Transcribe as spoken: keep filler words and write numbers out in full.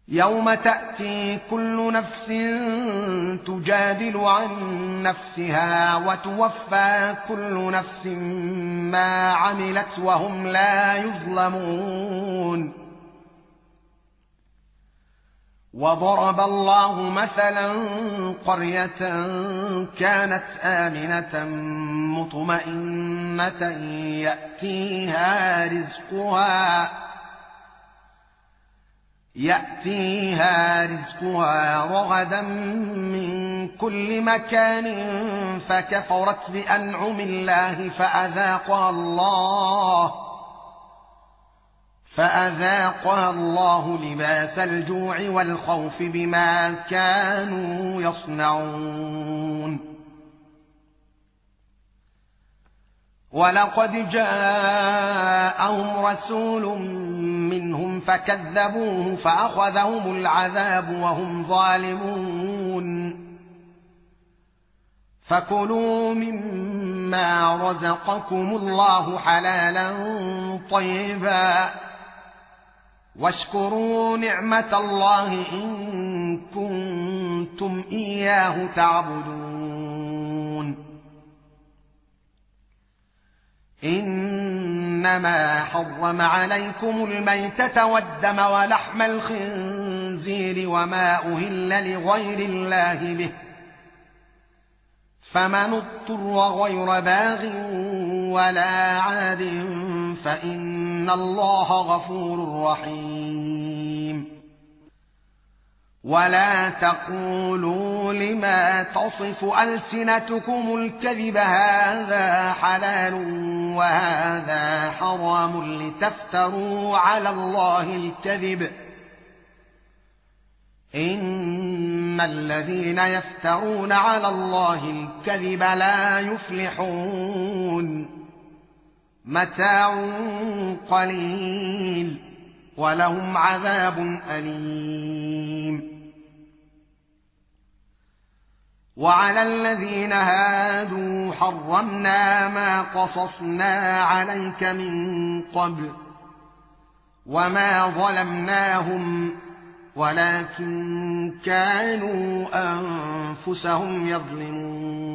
يوم تأتي كل نفس تجادل عن نفسها وتوفى كل نفس ما عملت وهم لا يظلمون. وضرب الله مثلا قرية كانت آمنة مطمئنة يأتيها رزقها يأتيها رزقها رغدا من كل مكان فكفرت بأنعم الله فأذاقها الله فأذاقها الله لباس الجوع والخوف بما كانوا يصنعون. ولقد جاءهم رسول منهم فكذبوه فأخذهم العذاب وهم ظالمون. فكلوا مما رزقكم الله حلالا طيبا واشكروا نعمة الله إن كنتم إياه تعبدون. إنما حرم عليكم الميتة والدم ولحم الخنزير وما أهل لغير الله به فمن اضطر غير باغ ولا عاد فإن الله غفور رحيم. ولا تقولوا لما تصف ألسنتكم الكذب هذا حلال وهذا حرام لتفتروا على الله الكذب إن الذين يفترون على الله الكذب لا يفلحون. متاع قليل ولهم عذاب أليم. وعلى الذين هادوا حرمنا ما قصصنا عليك من قبل وما ظلمناهم ولكن كانوا أنفسهم يظلمون.